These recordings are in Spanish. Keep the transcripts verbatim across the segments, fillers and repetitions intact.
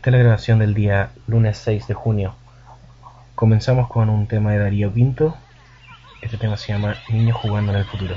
Esta es la grabación del día lunes seis de junio. Comenzamos con un tema de Darío Pinto. Este tema se llama Niños jugando en el futuro.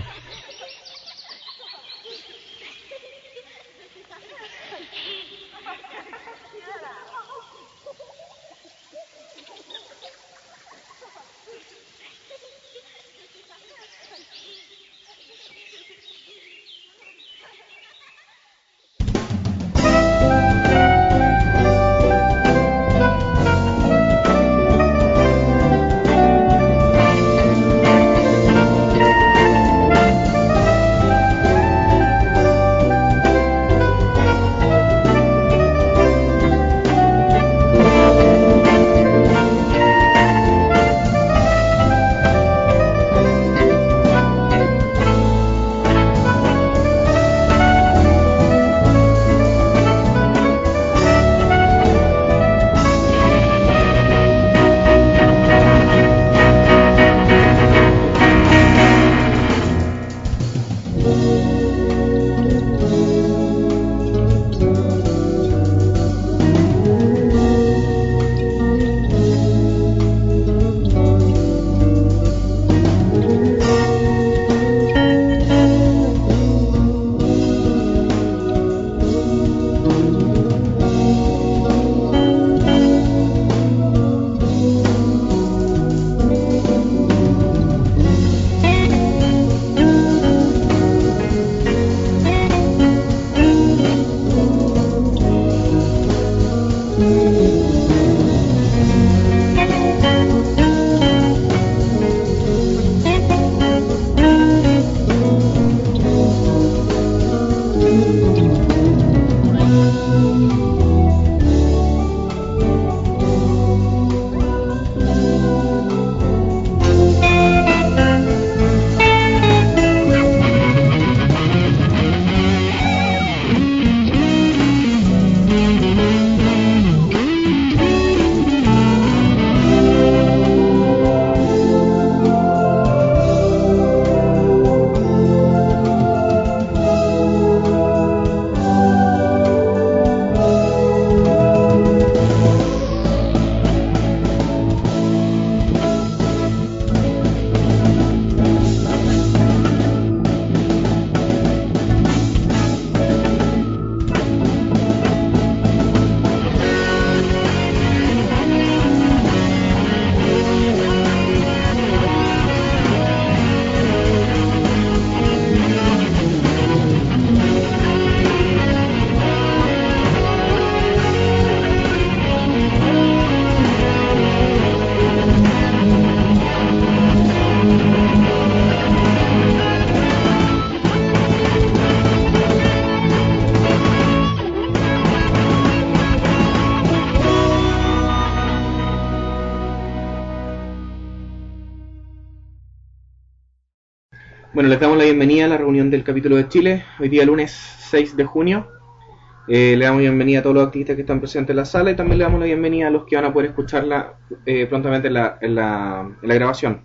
Bueno, les damos la bienvenida a la reunión del capítulo de Chile, hoy día lunes seis de junio. Eh, le damos la bienvenida a todos los activistas que están presentes en la sala y también le damos la bienvenida a los que van a poder escucharla eh, prontamente en la, en la, en la grabación.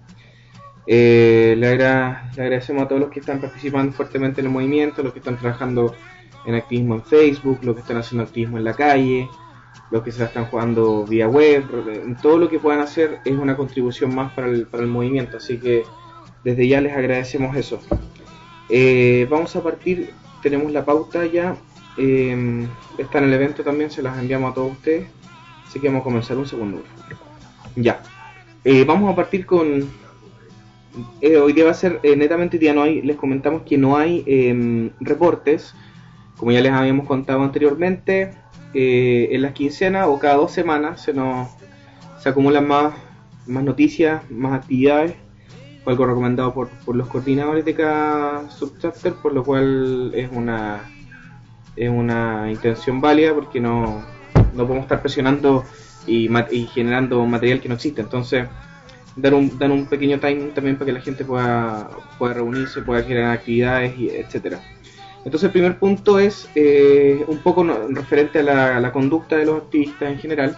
Eh, le, agra le agradecemos a todos los que están participando fuertemente en el movimiento, los que están trabajando en activismo en Facebook, los que están haciendo activismo en la calle, los que se la están jugando vía web. Todo lo que puedan hacer es una contribución más para el, para el movimiento, así que desde ya les agradecemos eso. Eh, vamos a partir, tenemos la pauta ya, eh, está en el evento también, se las enviamos a todos ustedes, así que vamos a comenzar un segundo. Ya, eh, vamos a partir con, eh, hoy día va a ser eh, netamente día, no hay, les comentamos que no hay eh, reportes, como ya les habíamos contado anteriormente, eh, en las quincenas o cada dos semanas se nos se acumulan más, más noticias, más actividades. Fue algo recomendado por, por los coordinadores de cada subchapter, por lo cual es una es una intención válida porque no, no podemos estar presionando y, y generando material que no existe. Entonces, dar un, dar un pequeño time también para que la gente pueda, pueda reunirse, pueda generar actividades, y etcétera. Entonces, el primer punto es eh, un poco no, referente a la, a la conducta de los activistas en general,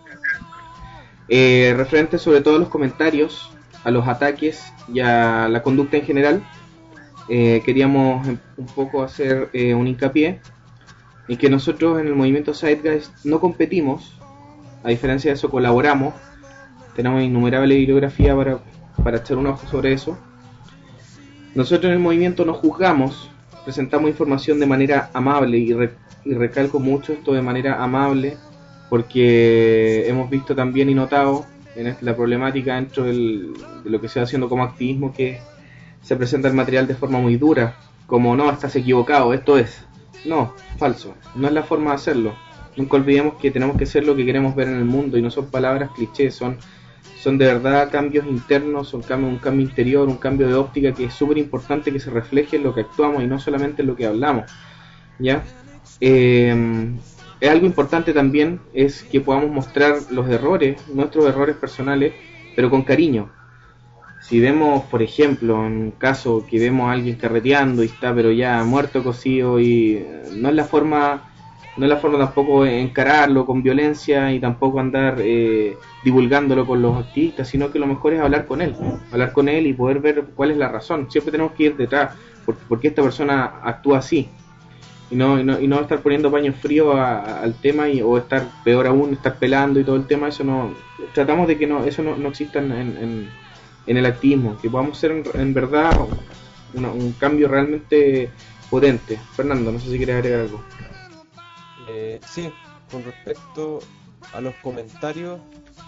eh, referente sobre todo a los comentarios, a los ataques y a la conducta en general. Eh, queríamos un poco hacer eh, un hincapié en que nosotros en el movimiento Zeitgeist no competimos, a diferencia de eso colaboramos, tenemos innumerable bibliografía para, para echar un ojo sobre eso. Nosotros en el movimiento no juzgamos, presentamos información de manera amable, y, re, y recalco mucho esto de manera amable, porque hemos visto también y notado en la problemática dentro del, de lo que se va haciendo como activismo, que se presenta el material de forma muy dura, como no, estás equivocado, esto es. No, falso, no es la forma de hacerlo. Nunca olvidemos que tenemos que ser lo que queremos ver en el mundo, y no son palabras clichés, son, son de verdad cambios internos, son cambios, un cambio interior, un cambio de óptica que es súper importante que se refleje en lo que actuamos y no solamente en lo que hablamos, ¿ya? Eh, es algo importante también es que podamos mostrar los errores, nuestros errores personales, pero con cariño. Si vemos, por ejemplo, en un caso que vemos a alguien carreteando y está pero ya muerto, cocido, y no es la forma, no es la forma tampoco encararlo con violencia y tampoco andar eh, divulgándolo con los activistas, sino que lo mejor es hablar con él, hablar con él y poder ver cuál es la razón. Siempre tenemos que ir detrás, por, por qué esta persona actúa así, y no, y no, y no estar poniendo paños fríos a, a, al tema, y, o estar, peor aún, estar pelando y todo el tema. Eso no, tratamos de que no, eso no, no exista en, en, en el activismo, que podamos ser en, en verdad una, un cambio realmente potente. Fernando, no sé si quieres agregar algo. Eh, sí, con respecto a los comentarios,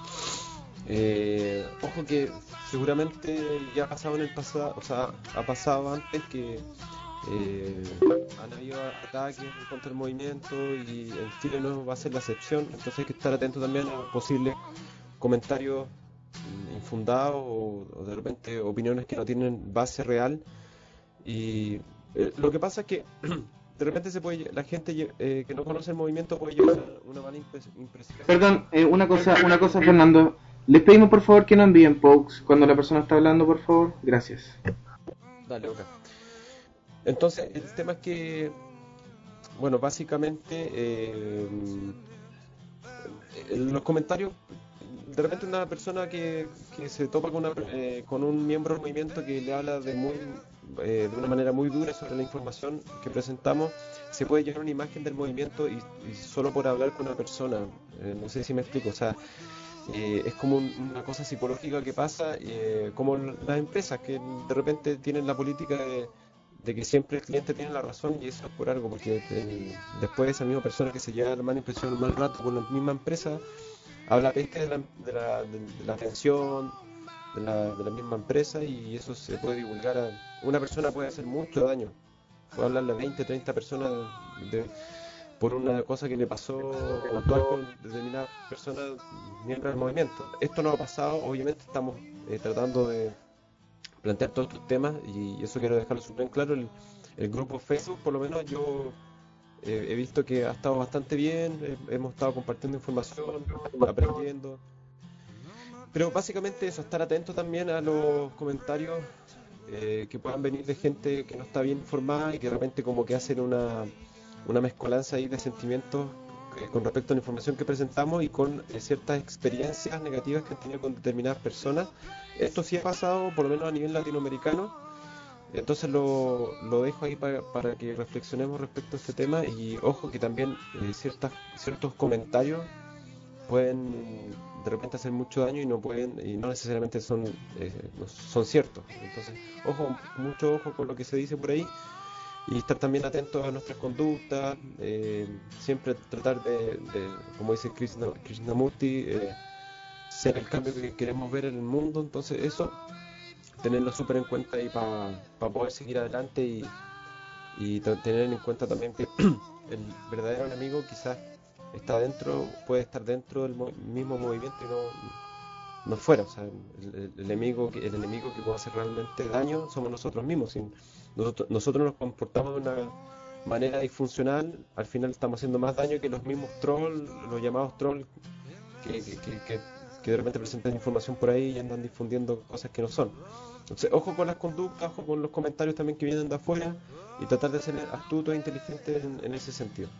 eh, ojo que seguramente ya ha pasado en el pasado, o sea, ha pasado antes que eh, han habido ataques contra el movimiento, y en Chile no va a ser la excepción. Entonces hay que estar atento también a posibles comentarios infundados o, o de repente opiniones que no tienen base real. Y eh, lo que pasa es que de repente se puede, la gente eh, que no conoce el movimiento puede llevar una mala impresión. Perdón, eh, una cosa, una cosa, Fernando. Les pedimos por favor que no envíen pokes cuando la persona está hablando, por favor. Gracias. Dale, ok. Entonces, el tema es que, bueno, básicamente, eh, los comentarios, de repente una persona que, que se topa con, una, eh, con un miembro del movimiento que le habla de muy eh, de una manera muy dura sobre la información que presentamos, se puede llevar una imagen del movimiento y, y solo por hablar con una persona, eh, no sé si me explico, o sea, eh, es como un, una cosa psicológica que pasa, eh, como las empresas que de repente tienen la política de de que siempre el cliente tiene la razón, y eso es por algo, porque eh, después esa misma persona que se lleva la mala impresión un mal rato con la misma empresa habla peste de la, de la, de, de la atención de la, de la misma empresa, y eso se puede divulgar a una persona, puede hacer mucho daño, puede hablarle a veinte, treinta personas de, de, por una cosa que le pasó puntual con determinadas personas miembros del movimiento. Esto no ha pasado, obviamente estamos eh, tratando de plantear todos estos temas, y eso quiero dejarlo súper claro. El, el grupo Facebook, por lo menos yo eh, he visto que ha estado bastante bien, eh, hemos estado compartiendo información, aprendiendo, pero básicamente eso, estar atento también a los comentarios eh, que puedan venir de gente que no está bien informada y que de repente como que hacen una, una mezcolanza ahí de sentimientos eh, con respecto a la información que presentamos, y con eh, ciertas experiencias negativas que han tenido con determinadas personas. Esto sí ha pasado, por lo menos a nivel latinoamericano, entonces lo, lo dejo ahí para, para que reflexionemos respecto a este tema. Y ojo que también eh, ciertas, ciertos comentarios pueden de repente hacer mucho daño y no pueden y no necesariamente son, eh, no son ciertos. Entonces, ojo, mucho ojo con lo que se dice por ahí, y estar también atentos a nuestras conductas, eh, siempre tratar de, de, como dice Krishna, Krishnamurti, eh, ser el cambio que queremos ver en el mundo. Entonces eso, tenerlo súper en cuenta ahí para pa poder seguir adelante, y, y tener en cuenta también que el verdadero enemigo quizás está dentro, puede estar dentro del mo mismo movimiento y no, no fuera. O sea, el, el, el, enemigo, el enemigo que puede hacer realmente daño somos nosotros mismos. Si nosotros, nosotros nos comportamos de una manera disfuncional, al final estamos haciendo más daño que los mismos trolls, los llamados trolls, que, que, que, que que de repente presentan información por ahí y andan difundiendo cosas que no son. Entonces, ojo con las conductas, ojo con los comentarios también que vienen de afuera, y tratar de ser astuto e inteligente en, en ese sentido.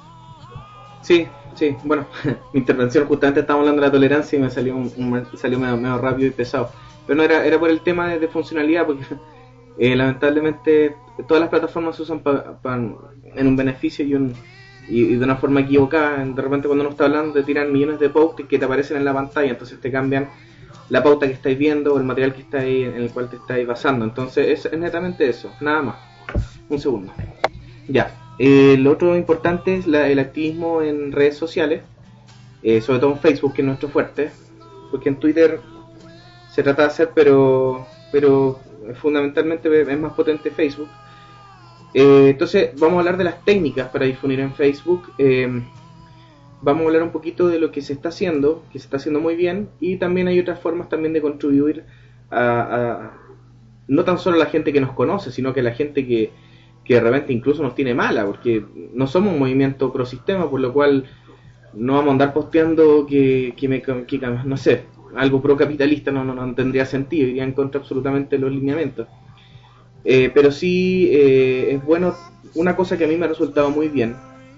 Sí, sí, bueno, mi intervención justamente estamos hablando de la tolerancia y me salió un, un salió medio, medio rápido y pesado, pero no era, era por el tema de, de funcionalidad, porque eh, lamentablemente todas las plataformas se usan pa, pa, en un beneficio y un y, y de una forma equivocada. De repente cuando uno está hablando te tiran millones de posts que te aparecen en la pantalla, entonces te cambian la pauta que estáis viendo o el material que estáis, en el cual te estáis basando. Entonces es, es netamente eso, nada más. Un segundo. Ya. Eh, lo otro importante es la, el activismo en redes sociales, eh, sobre todo en Facebook, que es nuestro fuerte, porque en Twitter se trata de hacer, pero pero fundamentalmente es más potente Facebook. Eh, entonces vamos a hablar de las técnicas para difundir en Facebook. Eh, vamos a hablar un poquito de lo que se está haciendo, que se está haciendo muy bien, y también hay otras formas también de contribuir a, a no tan solo a la gente que nos conoce, sino que a la gente que, que de repente incluso nos tiene mala, porque no somos un movimiento prosistema, por lo cual no vamos a andar posteando que, que, me, que no sé, algo procapitalista, no, no, no tendría sentido, iría en contra absolutamente de los lineamientos. Eh, pero sí eh, es bueno, una cosa que a mí me ha resultado muy bien.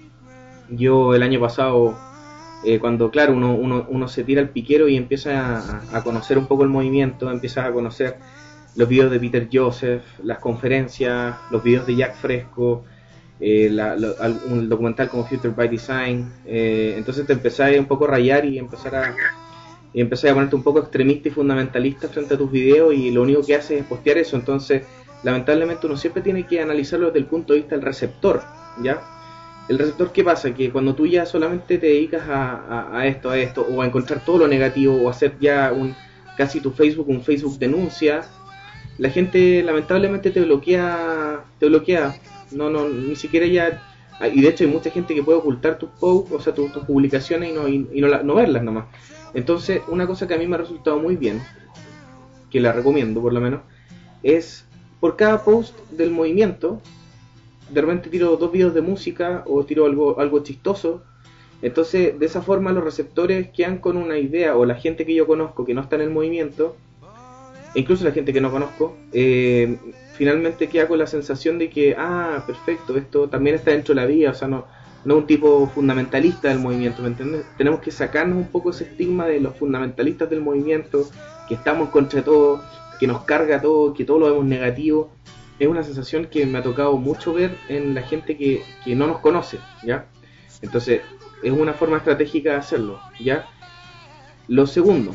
Yo el año pasado, eh, cuando claro, uno, uno, uno se tira al piquero y empieza a, a conocer un poco el movimiento, empieza a conocer los videos de Peter Joseph, las conferencias, los videos de Jack Fresco, eh, la, lo, un documental como Future by Design, eh, entonces te empezás un poco a rayar y empezar a y empezás a ponerte un poco extremista y fundamentalista frente a tus videos, y lo único que haces es postear eso. Entonces lamentablemente uno siempre tiene que analizarlo desde el punto de vista del receptor, ¿ya? El receptor, ¿qué pasa? Que cuando tú ya solamente te dedicas a, a, a esto, a esto, o a encontrar todo lo negativo, o a hacer ya un casi tu Facebook, un Facebook denuncia, la gente lamentablemente te bloquea, te bloquea, no, no, ni siquiera ya, y de hecho hay mucha gente que puede ocultar tus posts, o sea, tus, tus publicaciones y no, y, y no, la, no verlas nomás. Entonces, una cosa que a mí me ha resultado muy bien, que la recomiendo por lo menos, es por cada post del movimiento, de repente tiro dos videos de música o tiro algo, algo chistoso. Entonces, de esa forma los receptores quedan con una idea, o la gente que yo conozco que no está en el movimiento, e incluso la gente que no conozco, eh, finalmente queda con la sensación de que, ah, perfecto, esto también está dentro de la vida, o sea, no, no un tipo fundamentalista del movimiento, ¿me entiendes? Tenemos que sacarnos un poco ese estigma de los fundamentalistas del movimiento, que estamos contra todo, que nos carga todo, que todo lo vemos negativo. Es una sensación que me ha tocado mucho ver en la gente que, que no nos conoce, ¿ya? Entonces, es una forma estratégica de hacerlo, ¿ya? Lo segundo,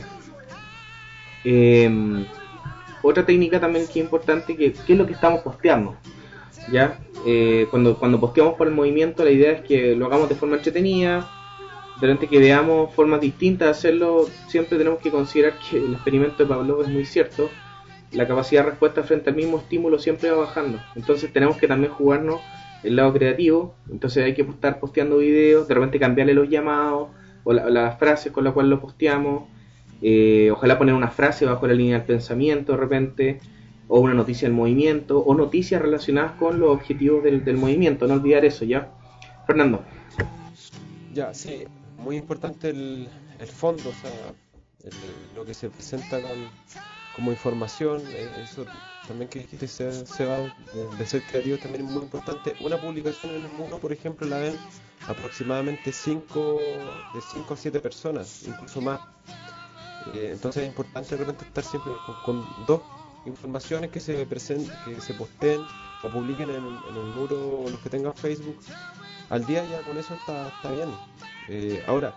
eh, otra técnica también que es importante, que, que es lo que estamos posteando, ¿ya? Eh, cuando, cuando posteamos por el movimiento, la idea es que lo hagamos de forma entretenida, de repente que veamos formas distintas de hacerlo. Siempre tenemos que considerar que el experimento de Pavlov es muy cierto, la capacidad de respuesta frente al mismo estímulo siempre va bajando, entonces tenemos que también jugarnos el lado creativo. Entonces hay que estar posteando videos, de repente cambiarle los llamados o la, las frases con las cuales lo posteamos, eh, ojalá poner una frase bajo la línea del pensamiento de repente, o una noticia del movimiento, o noticias relacionadas con los objetivos del, del movimiento, no olvidar eso, ¿ya? Fernando. Ya, sí, muy importante el, el fondo, o sea, el, lo que se presenta con, como información, eh, eso también que dijiste, se, se va de, de ser creativo también es muy importante. Una publicación en el muro, por ejemplo, la ven aproximadamente cinco de cinco a siete personas, incluso más. Eh, entonces es importante de repente estar siempre con, con dos informaciones que se presenten, que se posteen o publiquen en, en el muro, los que tengan Facebook al día. Ya con eso está, está bien. Eh, ahora,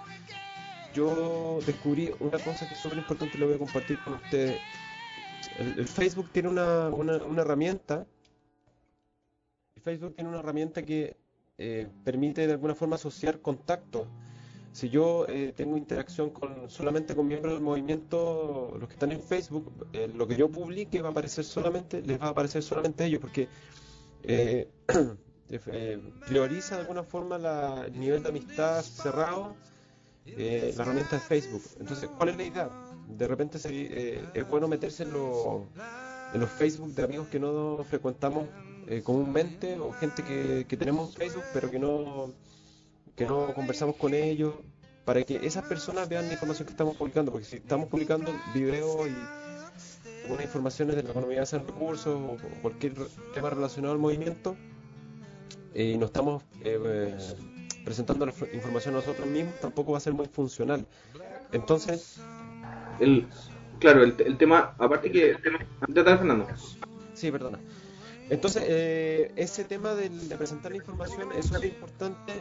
yo descubrí una cosa que es súper importante y lo voy a compartir con ustedes. El, el Facebook tiene una, una, una herramienta. El Facebook tiene una herramienta que eh, permite de alguna forma asociar contactos. Si yo eh, tengo interacción con, solamente con miembros del movimiento, los que están en Facebook, eh, lo que yo publique va a aparecer solamente, les va a aparecer solamente a ellos, porque eh, eh, prioriza de alguna forma la, el nivel de amistad cerrado, eh, la herramienta de Facebook. Entonces, ¿cuál es la idea? De repente se, eh, es bueno meterse en, lo, en los Facebook de amigos que no frecuentamos eh, comúnmente, o gente que, que tenemos en Facebook pero que no que no conversamos con ellos, para que esas personas vean la información que estamos publicando, porque si estamos publicando videos y unas informaciones de la economía de hacer recursos o cualquier tema relacionado al movimiento, eh, y no estamos eh, eh, presentando la información a nosotros mismos, tampoco va a ser muy funcional. Entonces, el claro, el, el tema, aparte que el tema, ¿te estás, Fernando? Sí, perdona. Entonces, eh, ese tema de, de presentar la información es súper importante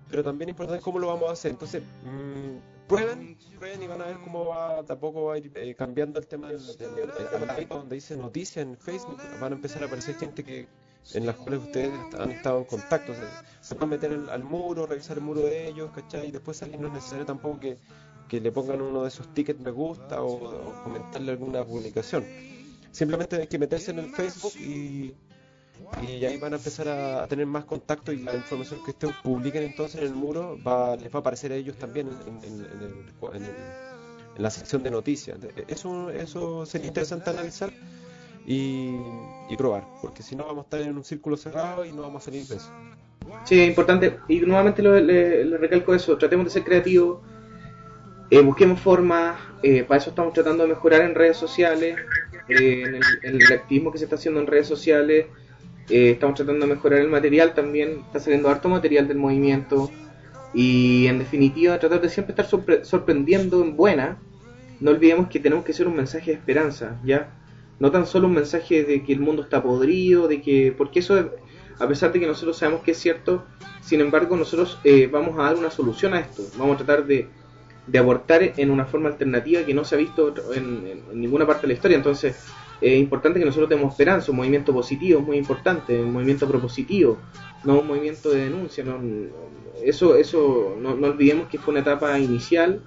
pero también es importante cómo lo vamos a hacer. Entonces, mmm, prueben, prueben y van a ver cómo va, tampoco va a ir eh, cambiando el tema del, del, del, del like, donde dice noticias en Facebook, van a empezar a aparecer gente que en las cuales ustedes han estado en contacto. O sea, se pueden meter al, al muro, revisar el muro de ellos, ¿cachai? Y después salir, no es necesario tampoco que, que le pongan uno de esos tickets me gusta o, o comentarle alguna publicación. Simplemente hay que meterse en el Facebook y, y ahí van a empezar a, a tener más contacto, y la información que ustedes publiquen entonces en el muro va, les va a aparecer a ellos también en, en, en, el, en, el, en la sección de noticias. Eso, eso sería interesante analizar y, y probar, porque si no vamos a estar en un círculo cerrado y no vamos a salir de eso. Sí, es importante, y nuevamente lo, le, le recalco eso, tratemos de ser creativos, eh, busquemos formas, eh, para eso estamos tratando de mejorar en redes sociales, eh, en, el, en el activismo que se está haciendo en redes sociales, eh, estamos tratando de mejorar el material también, está saliendo harto material del movimiento, y en definitiva tratar de siempre estar sorpre- sorprendiendo en buena. No olvidemos que tenemos que ser un mensaje de esperanza, ¿ya? No tan solo un mensaje de que el mundo está podrido, de que, porque eso es, a pesar de que nosotros sabemos que es cierto, sin embargo nosotros eh, vamos a dar una solución a esto, vamos a tratar de, de abortar en una forma alternativa que no se ha visto en, en, en ninguna parte de la historia. Entonces es importante que nosotros demos esperanza, un movimiento positivo es muy importante, un movimiento propositivo, no un movimiento de denuncia. No, eso eso no, no olvidemos que fue una etapa inicial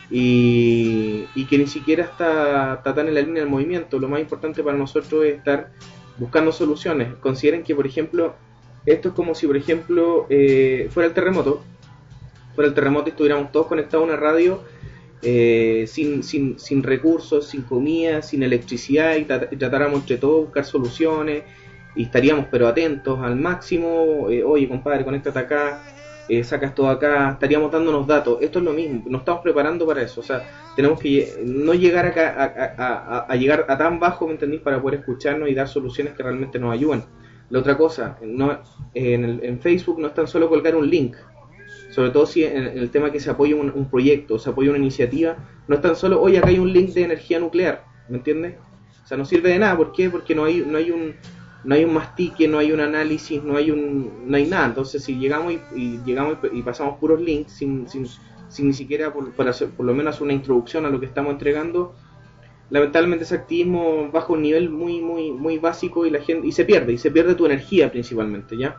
y, y que ni siquiera está, está tan en la línea del movimiento. Lo más importante para nosotros es estar buscando soluciones. Consideren que, por ejemplo, esto es como si, por ejemplo, eh, fuera el terremoto, fuera el terremoto y estuviéramos todos conectados a una radio eh, sin, sin, sin recursos, sin comida, sin electricidad, y, tra- y tratáramos entre todos de buscar soluciones, y estaríamos pero atentos al máximo. Eh, oye compadre, conéctate acá, eh, sacas todo acá, estaríamos dándonos datos. Esto es lo mismo, nos estamos preparando para eso. O sea, tenemos que no llegar acá a, a, a, a llegar a tan bajo, ¿me entendís?, para poder escucharnos y dar soluciones que realmente nos ayuden. La otra cosa, no, en, el, en Facebook no es tan solo colgar un link, sobre todo si en, en el tema que se apoya un, un proyecto, se apoya una iniciativa, no es tan solo, oye, acá hay un link de energía nuclear, ¿me entiendes? O sea, no sirve de nada. ¿Por qué? Porque no hay, no hay un no hay un mastique, no hay un análisis, no hay un no hay nada. Entonces, si llegamos y, y llegamos y pasamos puros links sin, sin, sin ni siquiera por, por, hacer, por lo menos una introducción a lo que estamos entregando, lamentablemente ese activismo baja un nivel muy muy muy básico, y la gente y se pierde, y se pierde tu energía principalmente, ¿ya?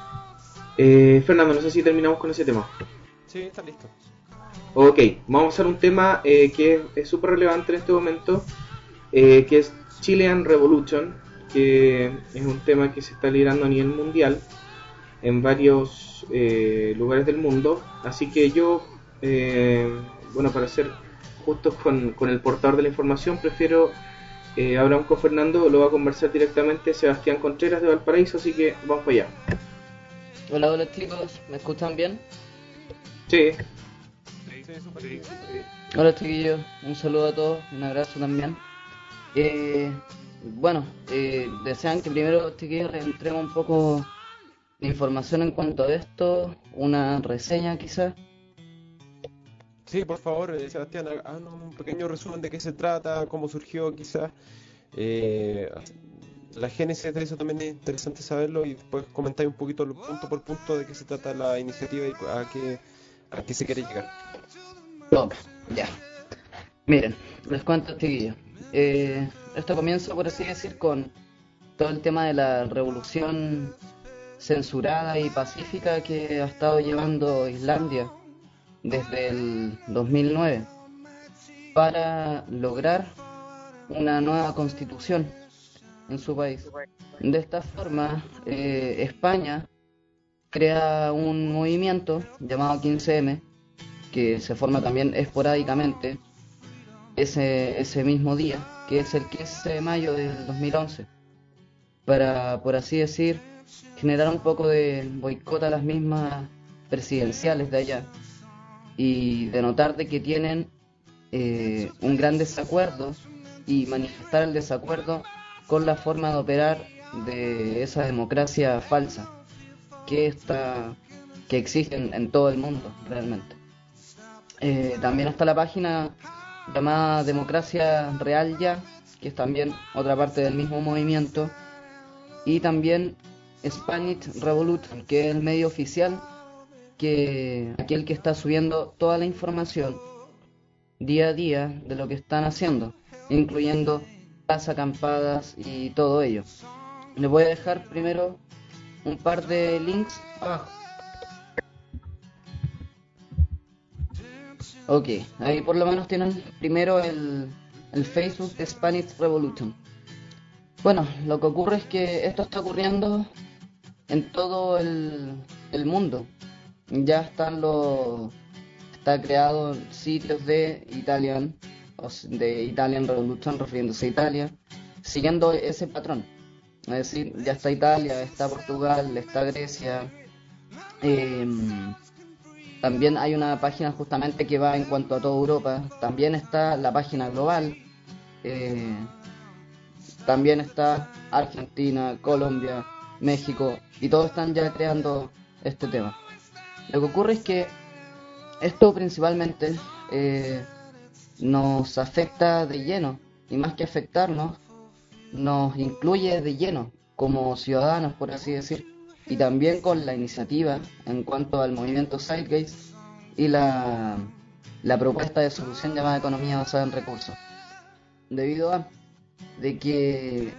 Eh, Fernando, no sé si terminamos con ese tema. Sí, está listo. Ok, vamos a pasar a un tema eh, que es súper relevante en este momento, eh, que es Chilean Revolution, que es un tema que se está liderando a nivel mundial en varios eh, lugares del mundo. Así que yo, eh, bueno, para ser justos con, con el portador de la información, prefiero eh, hablar con Fernando. Lo va a conversar directamente Sebastián Contreras de Valparaíso, así que vamos para allá. Hola, hola chicos, ¿me escuchan bien? Sí. Hola chiquillos, un saludo a todos, un abrazo también. Eh, bueno, eh, desean que primero chiquillos les entregue un poco de información en cuanto a esto, una reseña quizás. Sí, por favor, eh, Sebastián, háganos un pequeño resumen de qué se trata, cómo surgió quizás. Eh, la génesis de eso también es interesante saberlo, y después comentáis un poquito punto por punto de qué se trata la iniciativa y a qué, a qué se quiere llegar. Ok, ya. Miren, les cuento chiquillos. Eh, esto comienza, por así decir, con todo el tema de la revolución censurada y pacífica que ha estado llevando Islandia desde el dos mil nueve para lograr una nueva constitución en su país. De esta forma, eh, España crea un movimiento llamado quince eme, que se forma también esporádicamente ese, ese mismo día, que es el quince de mayo del dos mil once, para, por así decir, generar un poco de boicot a las mismas presidenciales de allá, y denotar de que tienen eh, un gran desacuerdo, y manifestar el desacuerdo con la forma de operar de esa democracia falsa que está que existe en, en todo el mundo realmente. Eh, también está la página llamada Democracia Real Ya, que es también otra parte del mismo movimiento, y también Spanish Revolution, que es el medio oficial que aquel que está subiendo toda la información día a día de lo que están haciendo, incluyendo las acampadas y todo ello. Les voy a dejar primero un par de links abajo. Ok, ahí por lo menos tienen primero el, el Facebook de Spanish Revolution. Bueno, lo que ocurre es que esto está ocurriendo en todo el, el mundo. Ya están los, está creado sitios de Italian, o de Italian Revolution, refiriéndose a Italia, siguiendo ese patrón. Es decir, ya está Italia, está Portugal, está Grecia. Eh, también hay una página justamente que va en cuanto a toda Europa. También está la página global. Eh, también está Argentina, Colombia, México, y todos están ya creando este tema. Lo que ocurre es que esto principalmente eh, nos afecta de lleno, y más que afectarnos, nos incluye de lleno como ciudadanos, por así decir, y también con la iniciativa en cuanto al movimiento Zeitgeist y la, la propuesta de solución llamada economía basada en recursos, debido a de que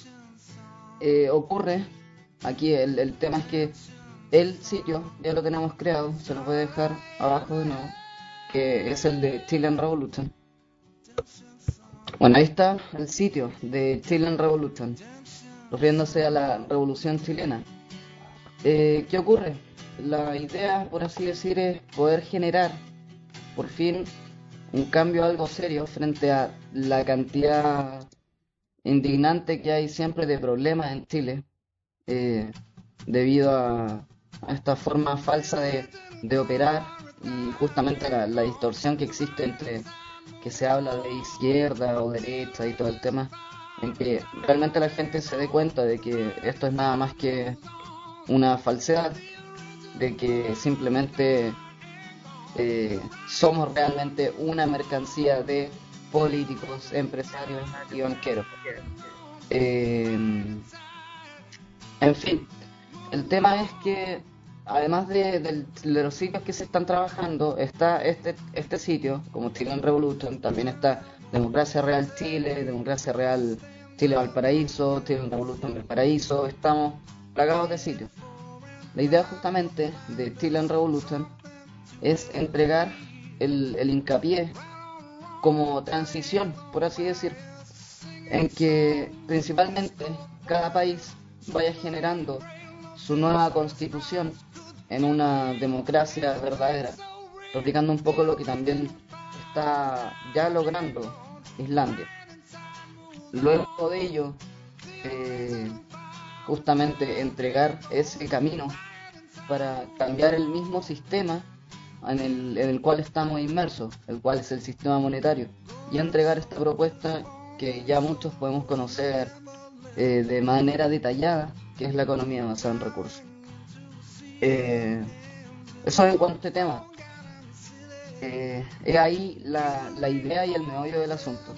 eh, ocurre aquí el, el tema es que el sitio ya lo tenemos creado, se los voy a dejar abajo de nuevo, que es el de Chilean Revolution. Bueno, ahí está el sitio de Chilean Revolution, refiriéndose a la revolución chilena. Eh, ¿Qué ocurre? La idea, por así decir, es poder generar por fin un cambio algo serio frente a la cantidad indignante que hay siempre de problemas en Chile, eh, debido a, a esta forma falsa de, de operar y justamente la, la distorsión que existe entre que se habla de izquierda o derecha y todo el tema, en que realmente la gente se dé cuenta de que esto es nada más que una falsedad, de que simplemente eh, somos realmente una mercancía de políticos, empresarios y banqueros. Eh, en fin, el tema es que además de, de, de los sitios que se están trabajando, está este, este sitio, como Chilean Revolution, también está Democracia Real Chile, Democracia Real Chile Valparaíso, Chilean Revolution Valparaíso, estamos plagados de sitios. La idea justamente de Chilean Revolution es entregar el, el hincapié como transición, por así decir, en que principalmente cada país vaya generando su nueva constitución en una democracia verdadera, replicando un poco lo que también está ya logrando Islandia. Luego de ello, eh, justamente entregar ese camino para cambiar el mismo sistema en el, en el cual estamos inmersos, el cual es el sistema monetario, y entregar esta propuesta que ya muchos podemos conocer eh, de manera detallada, que es la economía basada en recursos. Eh, eso en cuanto a este tema. Eh, es ahí la, la idea y el meollo del asunto.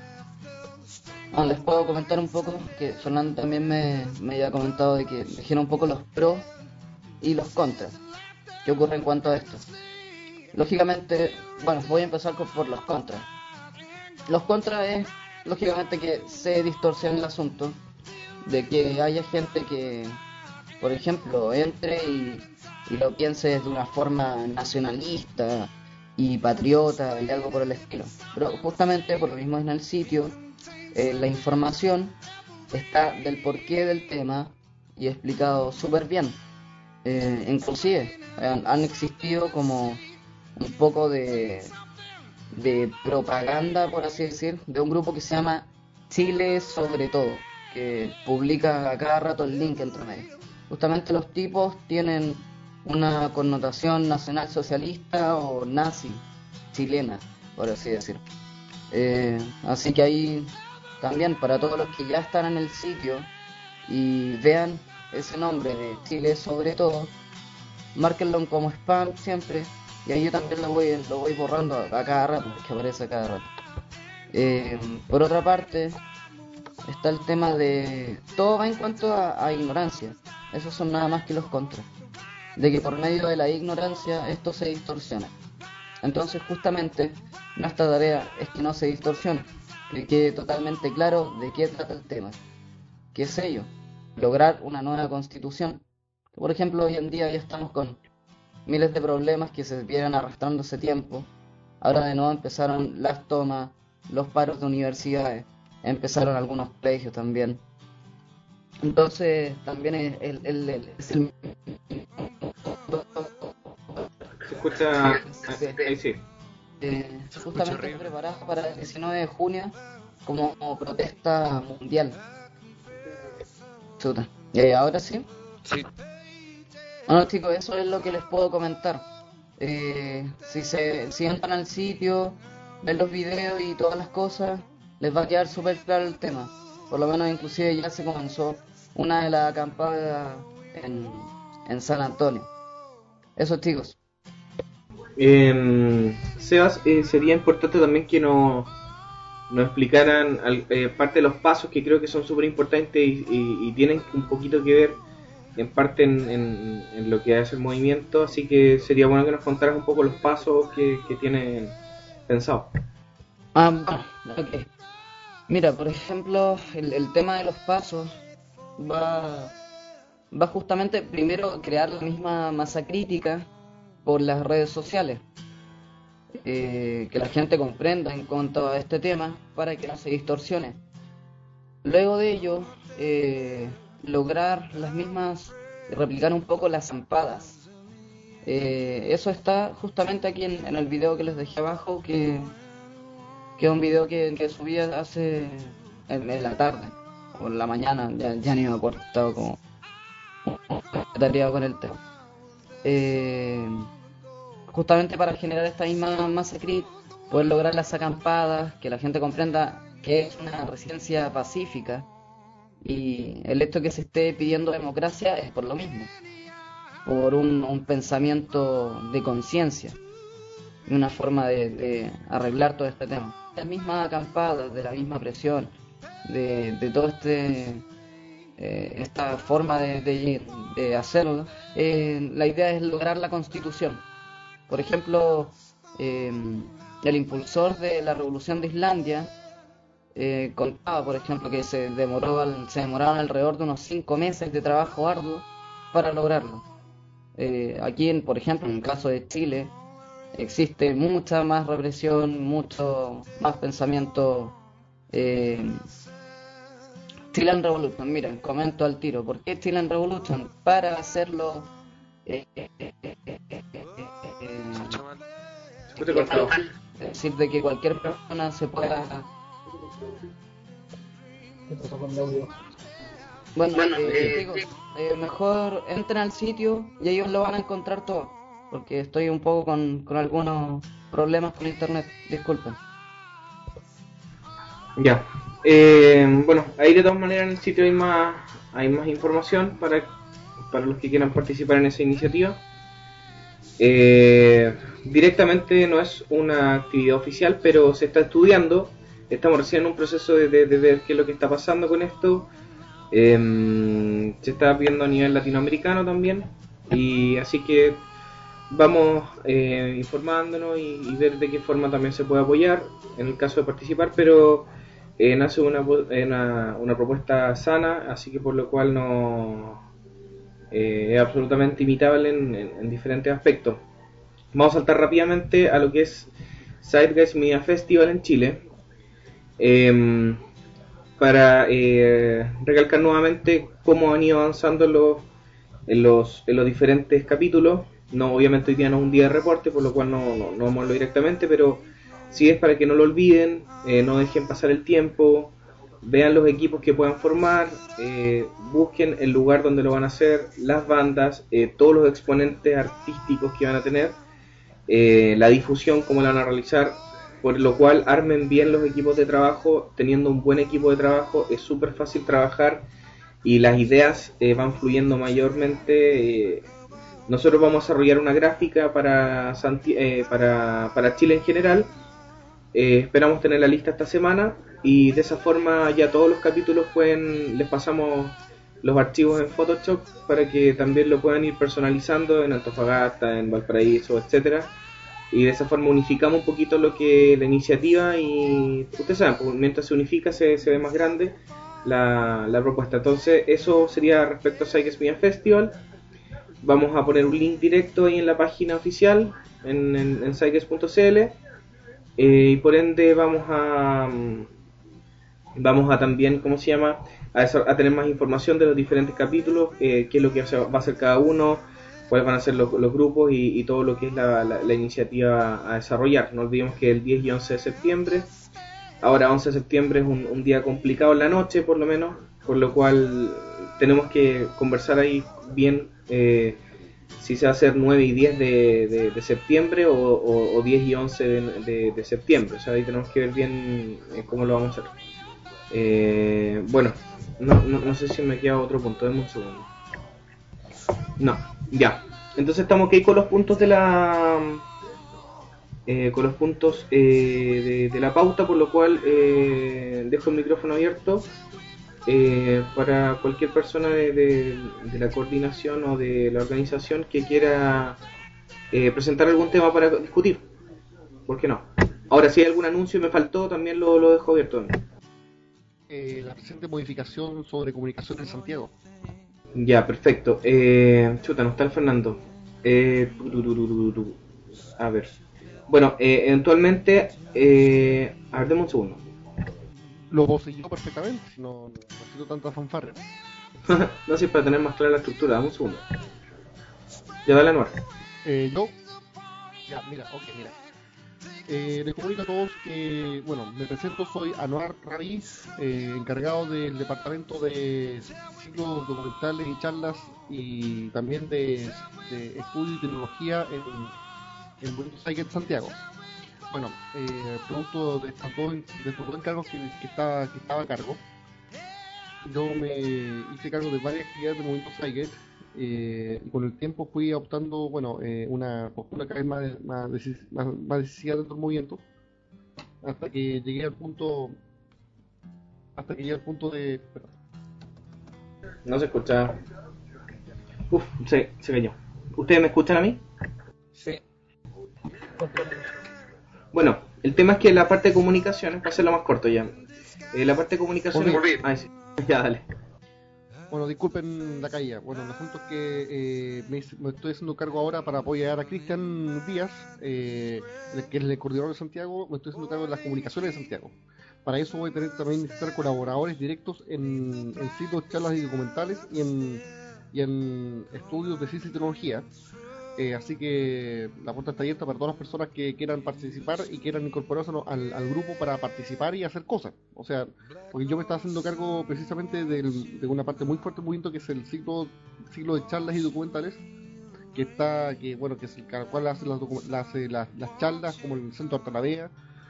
Ah, les puedo comentar un poco, que Fernando también me, me había comentado de que dijera un poco los pros y los contras. ¿Qué ocurre en cuanto a esto? Lógicamente, bueno, voy a empezar por los contras. Los contras es, lógicamente, que se distorsiona el asunto, de que haya gente que, por ejemplo, entre y, y lo piense de una forma nacionalista y patriota y algo por el estilo. Pero justamente por lo mismo en el sitio, eh, la información está del porqué del tema y explicado súper bien. Eh, inclusive han, han existido como un poco de, de propaganda, por así decir, de un grupo que se llama Chile Sobre Todo, que publica a cada rato el link entre medio. Justamente los tipos tienen una connotación nacional socialista o nazi chilena, por así decir. Eh, así que ahí también, para todos los que ya están en el sitio y vean ese nombre de Chile Sobre Todo, márquenlo como spam siempre, y ahí yo también lo voy, lo voy borrando a, a cada rato, porque aparece a cada rato. Eh, por otra parte, está el tema de... todo va en cuanto a, a ignorancia. Esos son nada más que los contras. de que por medio de la ignorancia esto se distorsiona. Entonces justamente nuestra tarea es que no se distorsione, que quede totalmente claro de qué trata el tema. ¿Qué es ello? Lograr una nueva constitución. Por ejemplo, hoy en día ya estamos con miles de problemas que se vienen arrastrando hace tiempo. Ahora de nuevo empezaron las tomas, los paros de universidades, empezaron algunos colegios también. Entonces también es el, el, el, es el... Se escucha... Sí. Ahí sí. Eh, justamente preparado para el diecinueve de junio como, como protesta mundial. Chuta. ¿Y ahora sí? Sí. Bueno chicos, eso es lo que les puedo comentar. Eh, si se si entran al sitio, ven los videos y todas las cosas, les va a quedar súper claro el tema. Por lo menos inclusive ya se comenzó una de las acampadas en, en San Antonio. Eso chicos. Eh, Sebas, eh, sería importante también que nos, nos explicaran al- eh, parte de los pasos que creo que son súper importantes y, y- y tienen un poquito que ver en parte en, en- en lo que hace el movimiento, así que sería bueno que nos contaras un poco los pasos que, que tienen pensado. Ah, bueno, ok. Mira, por ejemplo, el, el tema de los pasos va, va justamente primero crear la misma masa crítica por las redes sociales, eh, que la gente comprenda en cuanto a este tema para que no se distorsione. Luego de ello, eh, lograr las mismas, replicar un poco las zampadas. Eh, eso está justamente aquí en, en el video que les dejé abajo, que, que es un video que, que subí hace en, en la tarde o en la mañana, ya, ya ni me acuerdo, estaba como atareado con el tema. Eh, justamente para generar esta misma masa crítica, poder lograr las acampadas, que la gente comprenda que es una resistencia pacífica y el hecho que se esté pidiendo democracia es por lo mismo, por un, un pensamiento de conciencia y una forma de, de arreglar todo este tema. Las mismas acampadas, de la misma presión, de, de todo este eh, esta forma de, de, de hacerlo, eh, la idea es lograr la constitución. Por ejemplo, eh, el impulsor de la revolución de Islandia eh, contaba, por ejemplo, que se demoró al- se demoraron alrededor de unos cinco meses de trabajo arduo para lograrlo. Eh, aquí, en, por ejemplo, en el caso de Chile, existe mucha más represión, mucho más pensamiento. Eh, Chilean Revolution, miren, comento al tiro. ¿Por qué Chilean Revolution? Para hacerlo. Eh, eh, eh, eh, eh, eh, eh, Se escucha mal. Se escucha cortado. es decir, de que cualquier persona se pueda. Bueno, eh, chicos, eh, mejor entren al sitio y ellos lo van a encontrar todo. Porque estoy un poco con, con algunos problemas con internet, disculpen. Ya. Eh, bueno, ahí de todas maneras en el sitio hay más, hay más información para, para los que quieran participar en esa iniciativa. Eh, directamente no es una actividad oficial, pero se está estudiando. Estamos recién en un proceso de, de- de ver qué es lo que está pasando con esto. Eh, se está viendo a nivel latinoamericano también. Y así que vamos eh, informándonos y, y ver de qué forma también se puede apoyar en el caso de participar, pero eh, nace una, una, una propuesta sana, así que por lo cual no eh, es absolutamente imitable en, en, en diferentes aspectos. Vamos a saltar rápidamente a lo que es Zeitgeist Media Festival en Chile, eh, para eh, recalcar nuevamente cómo han ido avanzando los, en, los, en los diferentes capítulos. No, obviamente hoy día no es un día de reporte, por lo cual no, no, no vamos a verlo directamente, pero sí es para que no lo olviden, eh, no dejen pasar el tiempo, vean los equipos que puedan formar, eh, busquen el lugar donde lo van a hacer, las bandas, eh, todos los exponentes artísticos que van a tener, eh, la difusión, cómo la van a realizar, por lo cual armen bien los equipos de trabajo. Teniendo un buen equipo de trabajo es súper fácil trabajar y las ideas eh, van fluyendo mayormente. eh, nosotros vamos a desarrollar una gráfica para, Santi- eh, para, para Chile en general. Eh, esperamos tener la lista esta semana y de esa forma ya todos los capítulos pueden, les pasamos los archivos en Photoshop para que también lo puedan ir personalizando en Antofagasta, en Valparaíso, etcétera. Y de esa forma unificamos un poquito lo que la iniciativa y ustedes saben, pues, mientras se unifica se, se ve más grande la, la propuesta. Entonces eso sería respecto a Psyches Viña Festival. Vamos a poner un link directo ahí en la página oficial en, en, en psyches punto c l, eh, y por ende vamos a vamos a también, ¿cómo se llama? A, eso, a tener más información de los diferentes capítulos, eh, qué es lo que va a hacer cada uno, cuáles van a ser los, los grupos y, y todo lo que es la, la, la iniciativa a desarrollar. No olvidemos que el diez y once de septiembre, ahora once de septiembre es un, un día complicado en la noche por lo menos, por lo cual tenemos que conversar ahí bien eh, si se va a hacer nueve y diez de, de, de septiembre o, o, o diez y once de, de, de septiembre. O sea, ahí tenemos que ver bien eh, cómo lo vamos a hacer. Eh, bueno, no, no, no sé si me queda otro punto, denme un segundo. No, ya. Entonces estamos aquí con los puntos de la eh, con los puntos eh, de, de la pauta, por lo cual eh, dejo el micrófono abierto eh, para cualquier persona de, de, de la coordinación o de la organización que quiera eh, presentar algún tema para discutir. ¿Por qué no? Ahora, si hay algún anuncio y me faltó, también lo, lo dejo abierto. Eh, la presente modificación sobre comunicación en Santiago. Ya, perfecto. Eh, chuta, no está el Fernando. Eh, tu, tu, tu, tu, tu. A ver. Bueno, eh, eventualmente... Eh, a ver, deme un segundo. Lo poseyó perfectamente, no, no necesito tanta fanfarria. No sé, para tener más clara la estructura, dame un segundo. Ya, dale, Anuar. Eh, yo... Ya, mira, ok, mira. Eh, les comunico a todos que, bueno, me presento, soy Anuar Rabiz, eh, encargado del departamento de ciclos documentales y charlas y también de, de estudio y tecnología en, en Buenos Aires, Santiago. Bueno, eh, producto de estos dos, de estos dos encargos que, que, estaba, que estaba a cargo, yo me hice cargo de varias actividades de Movimiento Psyche, eh, y con el tiempo fui optando, bueno, eh, una postura cada vez más, más, decis- más, más decisiva dentro del movimiento, hasta que llegué al punto, hasta que llegué al punto de... Perdón. No se escucha. Uf, se, se cayó. ¿Ustedes me escuchan a mí? Sí. Bueno, el tema es que la parte de comunicaciones, para hacerlo más corto ya. Eh, la parte de comunicaciones... Volví. Ah, sí. Ya, dale. Bueno, disculpen la caída. Bueno, el asunto es que eh, me, hice- me estoy haciendo cargo ahora para apoyar a Cristian Díaz, eh, el que es el coordinador de Santiago. Me estoy haciendo cargo de las comunicaciones de Santiago. Para eso voy a tener también necesitar colaboradores directos en, en sitios, charlas y documentales y en, y en estudios de ciencia y tecnología. Eh, así que la puerta está abierta para todas las personas que quieran participar y quieran incorporarse no- al, al grupo para participar y hacer cosas. O sea, porque yo me estaba haciendo cargo precisamente del- de una parte muy fuerte del movimiento que es el ciclo, ciclo de charlas y documentales, que está, que bueno, que es el cada cual hace las, docu- las, hace las, las charlas como el Centro Artalavea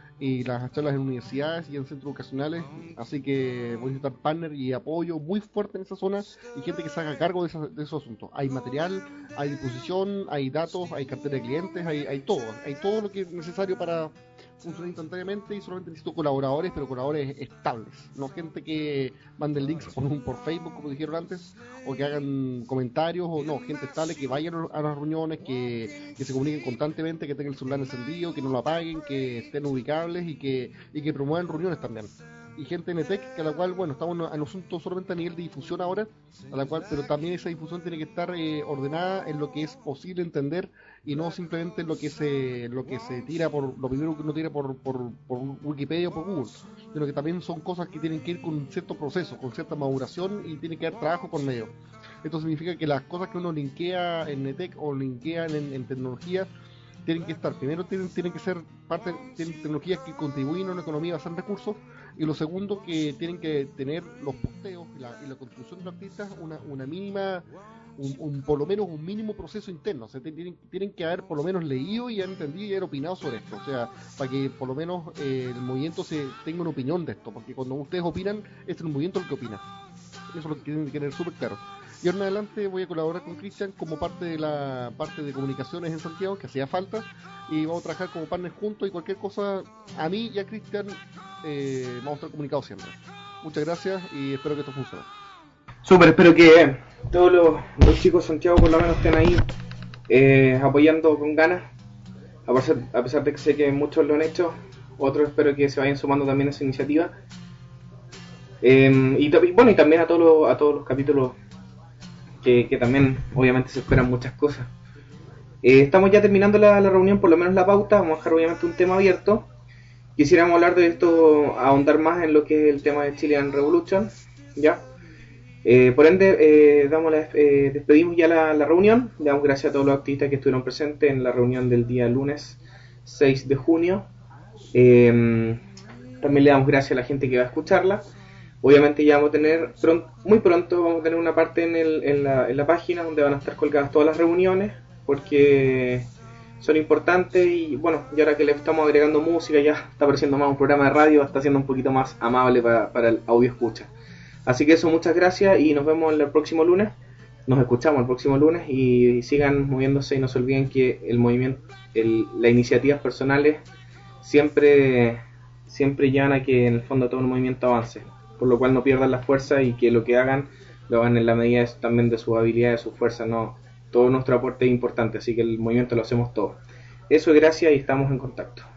y las charlas en universidades y en centros educacionales, así que voy a necesitar partner y apoyo muy fuerte en esa zona y gente que se haga cargo de, esa- de esos asuntos. Hay material, hay disposición, hay datos, hay cartera de clientes, hay, hay todo, hay todo lo que es necesario para funcionar instantáneamente y solamente necesito colaboradores, pero colaboradores estables, no gente que manden links por, un- por Facebook, como dijeron antes, o que hagan comentarios, o no, gente estable que vayan a las reuniones, que, que se comuniquen constantemente, que tengan el celular encendido, que no lo apaguen, que estén ubicables y que, y que promuevan reuniones también. Y gente en ETEC, que a la cual, bueno, estamos en un asunto solamente a nivel de difusión ahora, a la cual, pero también esa difusión tiene que estar eh, ordenada en lo que es posible entender y no simplemente en lo que se lo que se tira por lo primero que uno tira por, por, por Wikipedia o por Google, sino que también son cosas que tienen que ir con un cierto proceso, con cierta maduración y tiene que haber trabajo por medio. Esto significa que las cosas que uno linkea en ETEC o linkea en, en tecnología tienen que estar, primero tienen, tienen que ser parte, tienen tecnologías que contribuyen a una economía basada en recursos, y lo segundo que tienen que tener los posteos y la, y la construcción de los artistas una, una mínima, un, un, por lo menos un mínimo proceso interno. O sea, tienen, tienen que haber por lo menos leído y haber entendido y haber opinado sobre esto, o sea, para que por lo menos eh, el movimiento se tenga una opinión de esto, porque cuando ustedes opinan, es el movimiento el que opina. Eso es lo que tienen que tener súper claro. Y ahora en adelante voy a colaborar con Cristian como parte de la parte de comunicaciones en Santiago, que hacía falta, y vamos a trabajar como partners juntos, y cualquier cosa, a mí y a Cristian, eh, vamos a estar comunicados siempre. Muchas gracias y espero que esto funcione. Súper, espero que todos los, los chicos de Santiago por lo menos estén ahí eh, apoyando con ganas, a pesar, a pesar de que sé que muchos lo han hecho, otros espero que se vayan sumando también a esa iniciativa. Eh, y, bueno, y también a todos los, a todos los capítulos que, que también obviamente se esperan muchas cosas. Eh, estamos ya terminando la, la reunión, por lo menos la pauta, vamos a dejar obviamente un tema abierto. Quisiéramos hablar de esto, ahondar más en lo que es el tema de Chilean Revolution, ¿ya? Eh, por ende, eh, damos la, eh, despedimos ya la, la reunión. Le damos gracias a todos los activistas que estuvieron presentes en la reunión del día lunes seis de junio. Eh, también le damos gracias a la gente que va a escucharla. Obviamente ya vamos a tener, pronto, muy pronto vamos a tener una parte en, el, en, la, en la página donde van a estar colgadas todas las reuniones, porque son importantes y bueno, y ahora que le estamos agregando música, ya está apareciendo más un programa de radio, está siendo un poquito más amable para, para el audio escucha. Así que eso, muchas gracias y nos vemos el próximo lunes. Nos escuchamos el próximo lunes y sigan moviéndose y no se olviden que el movimiento, el, las iniciativas personales siempre, siempre llevan a que en el fondo todo el movimiento avance. Por lo cual no pierdan la fuerza y que lo que hagan lo hagan en la medida de, también de sus habilidades, de su fuerza. No, todo nuestro aporte es importante, así que el movimiento lo hacemos todos. Eso, gracias y estamos en contacto.